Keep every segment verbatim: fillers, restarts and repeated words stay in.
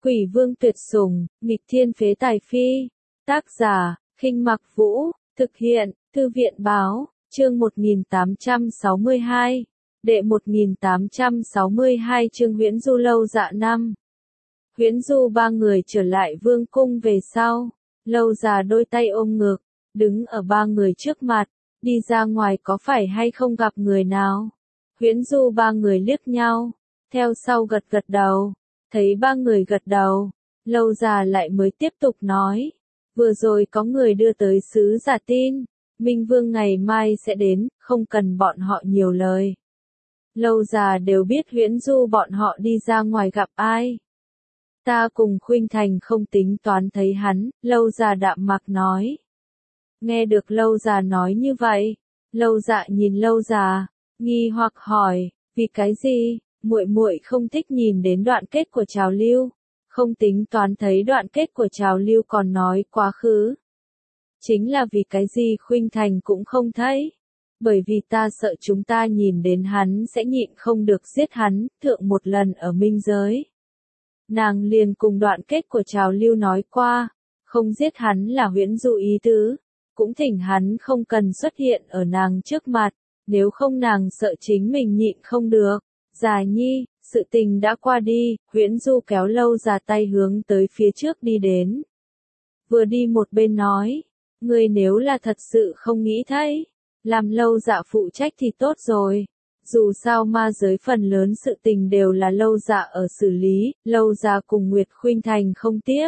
Quỷ vương tuyệt sủng, nghịch thiên phế tài phi. Tác giả, Khinh Mặc Vũ, thực hiện, Thư viện báo, chương một nghìn tám trăm sáu mươi hai. Đệ một nghìn tám trăm sáu mươi hai chương Huyễn Du Lâu Dạ năm. Huyễn Du ba người trở lại vương cung về sau, Lâu Già đôi tay ôm ngực, đứng ở ba người trước mặt, đi ra ngoài có phải hay không gặp người nào. Huyễn Du ba người liếc nhau, theo sau gật gật đầu, thấy ba người gật đầu, Lâu Già lại mới tiếp tục nói, vừa rồi có người đưa tới sứ giả tin, Minh Vương ngày mai sẽ đến, không cần bọn họ nhiều lời. Lâu Già đều biết Huyễn Du bọn họ đi ra ngoài gặp ai. Ta cùng Khuynh Thành không tính toán thấy hắn, Lâu Già đạm mạc nói. Nghe được Lâu Già nói như vậy, Lâu Dạ nhìn Lâu Già, nghi hoặc hỏi, vì cái gì, muội muội không thích nhìn đến đoạn kết của trào lưu, không tính toán thấy đoạn kết của trào lưu còn nói quá khứ. Chính là vì cái gì Khuynh Thành cũng không thấy. Bởi vì ta sợ chúng ta nhìn đến hắn sẽ nhịn không được giết hắn, thượng một lần ở minh giới. Nàng liền cùng đoạn kết của trào lưu nói qua, không giết hắn là Huyễn Du ý tứ, cũng thỉnh hắn không cần xuất hiện ở nàng trước mặt, nếu không nàng sợ chính mình nhịn không được. Già nhi, sự tình đã qua đi, Huyễn Du kéo Lâu Già tay hướng tới phía trước đi đến. Vừa đi một bên nói, ngươi nếu là thật sự không nghĩ thấy, làm Lâu Dạ phụ trách thì tốt rồi. Dù sao ma giới phần lớn sự tình đều là Lâu Dạ ở xử lý, Lâu Già cùng Nguyệt Khuynh Thành không tiếp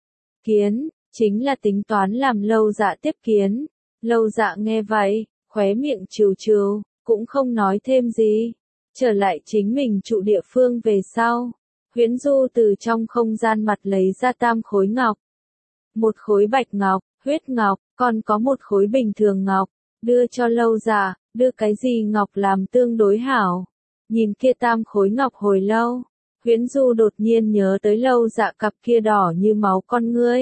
kiến, chính là tính toán làm Lâu Dạ tiếp kiến. Lâu Dạ nghe vậy, khóe miệng trừ trừ, cũng không nói thêm gì. Trở lại chính mình trụ địa phương về sau, Huyễn Du từ trong không gian mặt lấy ra tam khối ngọc. Một khối bạch ngọc, huyết ngọc, còn có một khối bình thường ngọc, đưa cho Lâu Già, đưa cái gì ngọc làm tương đối hảo. Nhìn kia tam khối ngọc hồi lâu, Huyễn Du đột nhiên nhớ tới Lâu Dạ cặp kia đỏ như máu con ngươi.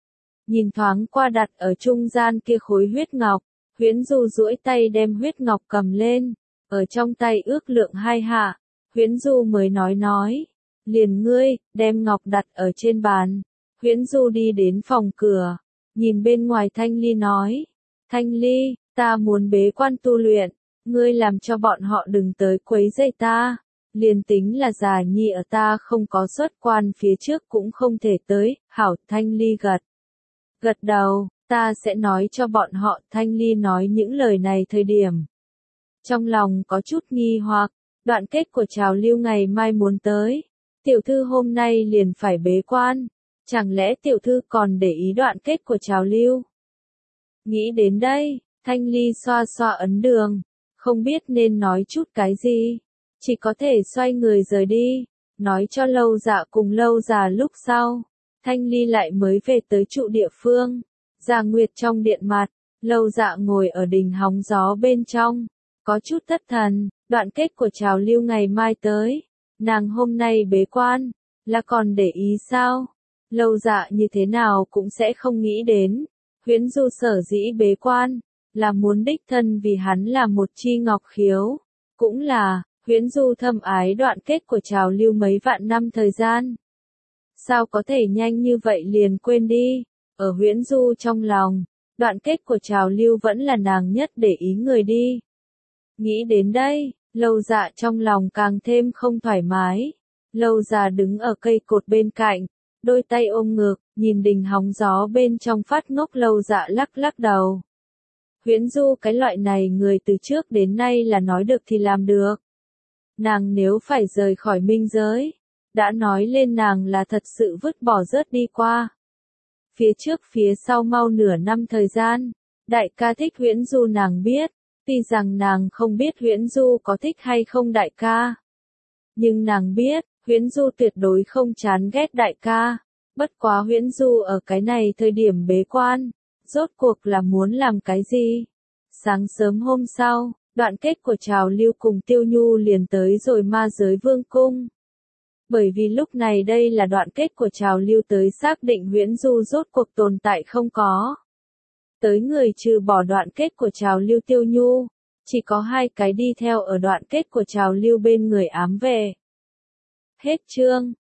Nhìn thoáng qua đặt ở trung gian kia khối huyết ngọc, Huyễn Du duỗi tay đem huyết ngọc cầm lên, ở trong tay ước lượng hai hạ, Huyễn Du mới nói nói, liền ngươi, đem ngọc đặt ở trên bàn. Huyễn Du đi đến phòng cửa, nhìn bên ngoài Thanh Ly nói, Thanh Ly, ta muốn bế quan tu luyện, ngươi làm cho bọn họ đừng tới quấy rầy ta, liền tính là Già nhi ở ta không có xuất quan phía trước cũng không thể tới. Hảo. Thanh Ly gật gật đầu, ta sẽ nói cho bọn họ. Thanh Ly nói những lời này thời điểm, trong lòng có chút nghi hoặc, đoạn kết của trào lưu ngày mai muốn tới, tiểu thư hôm nay liền phải bế quan, chẳng lẽ tiểu thư còn để ý đoạn kết của trào lưu? Nghĩ đến đây, Thanh Ly xoa xoa ấn đường, không biết nên nói chút cái gì, chỉ có thể xoay người rời đi, nói cho Lâu Dạ cùng Lâu Già. Lúc sau, Thanh Ly lại mới về tới trụ địa phương, Già Nguyệt trong điện mặt, Lâu Dạ ngồi ở đỉnh hóng gió bên trong, có chút thất thần, đoạn kết của trào lưu ngày mai tới, nàng hôm nay bế quan, là còn để ý sao? Lâu Dạ như thế nào cũng sẽ không nghĩ đến, Huyễn Du sở dĩ bế quan, là muốn đích thân vì hắn là một chi ngọc khiếu, cũng là, Huyễn Du thâm ái đoạn kết của trào lưu mấy vạn năm thời gian. Sao có thể nhanh như vậy liền quên đi, ở Huyễn Du trong lòng, đoạn kết của trào lưu vẫn là nàng nhất để ý người đi. Nghĩ đến đây, Lâu Dạ trong lòng càng thêm không thoải mái. Lâu Già đứng ở cây cột bên cạnh, đôi tay ôm ngực, nhìn đỉnh hóng gió bên trong phát ngốc. Lâu Dạ lắc lắc đầu. Huyễn Du cái loại này người từ trước đến nay là nói được thì làm được. Nàng nếu phải rời khỏi minh giới, đã nói lên nàng là thật sự vứt bỏ rớt đi qua. Phía trước phía sau mau nửa năm thời gian, đại ca thích Huyễn Du nàng biết, tuy rằng nàng không biết Huyễn Du có thích hay không đại ca. Nhưng nàng biết, Huyễn Du tuyệt đối không chán ghét đại ca, bất quá Huyễn Du ở cái này thời điểm bế quan, rốt cuộc là muốn làm cái gì? Sáng sớm hôm sau, đoạn kết của trào lưu cùng Tiêu Nhu liền tới rồi ma giới vương cung. Bởi vì lúc này đây là đoạn kết của trào lưu tới xác định Huyễn Du rốt cuộc tồn tại không có. Tới người trừ bỏ đoạn kết của trào lưu Tiêu Nhu, chỉ có hai cái đi theo ở đoạn kết của trào lưu bên người ám vệ. Hết chương.